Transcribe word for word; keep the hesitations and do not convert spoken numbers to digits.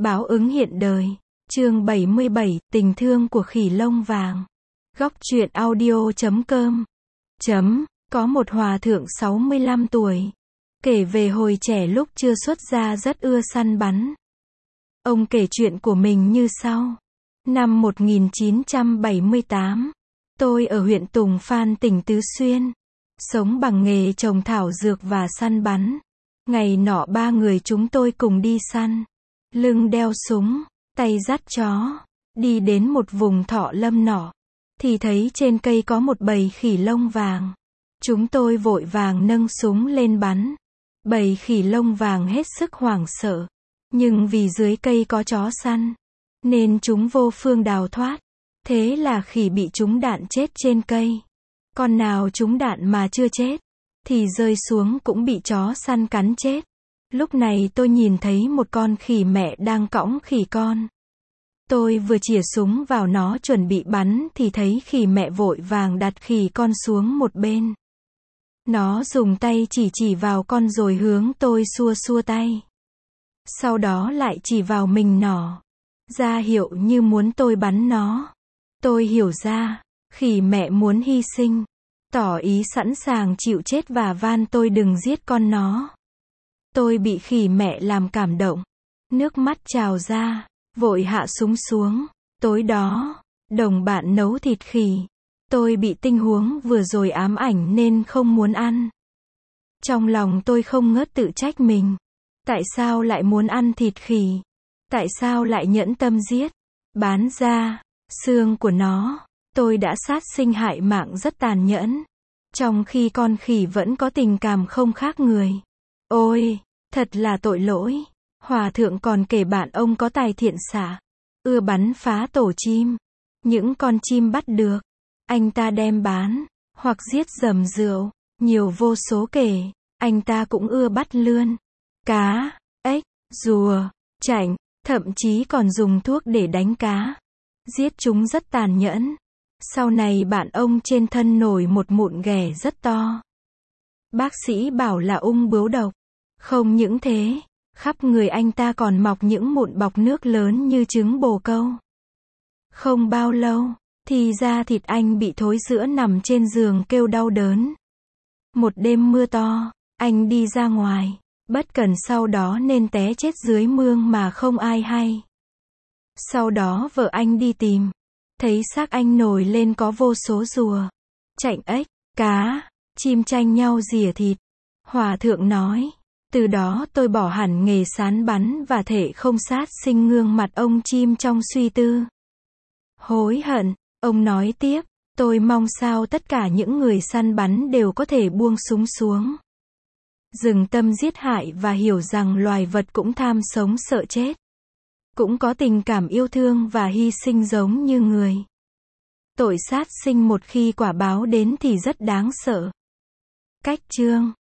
Báo ứng hiện đời. Chương bảy mươi bảy, tình thương của khỉ lông vàng. Góc truyện audio chấm com. Chấm, có một hòa thượng sáu mươi lăm tuổi. Kể về hồi trẻ lúc chưa xuất gia rất ưa săn bắn. Ông kể chuyện của mình như sau. Năm một nghìn chín trăm bảy mươi tám, tôi ở huyện Tùng Phan tỉnh Tứ Xuyên. Sống bằng nghề trồng thảo dược và săn bắn. Ngày nọ ba người chúng tôi cùng đi săn. Lưng đeo súng, tay dắt chó. Đi đến một vùng thọ lâm nọ. Thì thấy trên cây có một bầy khỉ lông vàng. Chúng tôi vội vàng nâng súng lên bắn. Bầy khỉ lông vàng hết sức hoảng sợ. Nhưng vì dưới cây có chó săn, nên chúng vô phương đào thoát. Thế là khỉ bị trúng đạn chết trên cây. Con nào trúng đạn mà chưa chết, thì rơi xuống cũng bị chó săn cắn chết. Lúc này tôi nhìn thấy một con khỉ mẹ đang cõng khỉ con. Tôi vừa chĩa súng vào nó chuẩn bị bắn thì thấy khỉ mẹ vội vàng đặt khỉ con xuống một bên. Nó dùng tay chỉ chỉ vào con rồi hướng tôi xua xua tay. Sau đó lại chỉ vào mình nó, ra hiệu như muốn tôi bắn nó. Tôi hiểu ra, khỉ mẹ muốn hy sinh, tỏ ý sẵn sàng chịu chết và van tôi đừng giết con nó. Tôi bị khỉ mẹ làm cảm động, nước mắt trào ra, vội hạ súng xuống. Tối đó, đồng bạn nấu thịt khỉ. Tôi bị tình huống vừa rồi ám ảnh nên không muốn ăn. Trong lòng tôi không ngớt tự trách mình. Tại sao lại muốn ăn thịt khỉ? Tại sao lại nhẫn tâm giết, bán da, xương của nó? Tôi đã sát sinh hại mạng rất tàn nhẫn. Trong khi con khỉ vẫn có tình cảm không khác người. Ôi, thật là tội lỗi. Hòa thượng còn kể bạn ông có tài thiện xạ, ưa bắn phá tổ chim. Những con chim bắt được, anh ta đem bán, hoặc giết dầm rượu. Nhiều vô số kể, anh ta cũng ưa bắt lươn, cá, ếch, rùa, chảnh, thậm chí còn dùng thuốc để đánh cá. Giết chúng rất tàn nhẫn. Sau này bạn ông trên thân nổi một mụn ghẻ rất to. Bác sĩ bảo là ung bướu độc. Không những thế, khắp người anh ta còn mọc những mụn bọc nước lớn như trứng bồ câu. Không bao lâu, thì da thịt anh bị thối rữa nằm trên giường kêu đau đớn. Một đêm mưa to, anh đi ra ngoài, bất cẩn sau đó nên té chết dưới mương mà không ai hay. Sau đó vợ anh đi tìm, thấy xác anh nổi lên có vô số rùa, chảnh, ếch, cá, chim tranh nhau rỉa thịt. Hòa thượng nói, từ đó tôi bỏ hẳn nghề sán bắn và thể không sát sinh. Gương mặt ông chim trong suy tư, hối hận. Ông nói tiếp, tôi mong sao tất cả những người săn bắn đều có thể buông súng xuống, dừng tâm giết hại và hiểu rằng loài vật cũng tham sống sợ chết, cũng có tình cảm yêu thương và hy sinh giống như người. Tội sát sinh một khi quả báo đến thì rất đáng sợ. Cách chương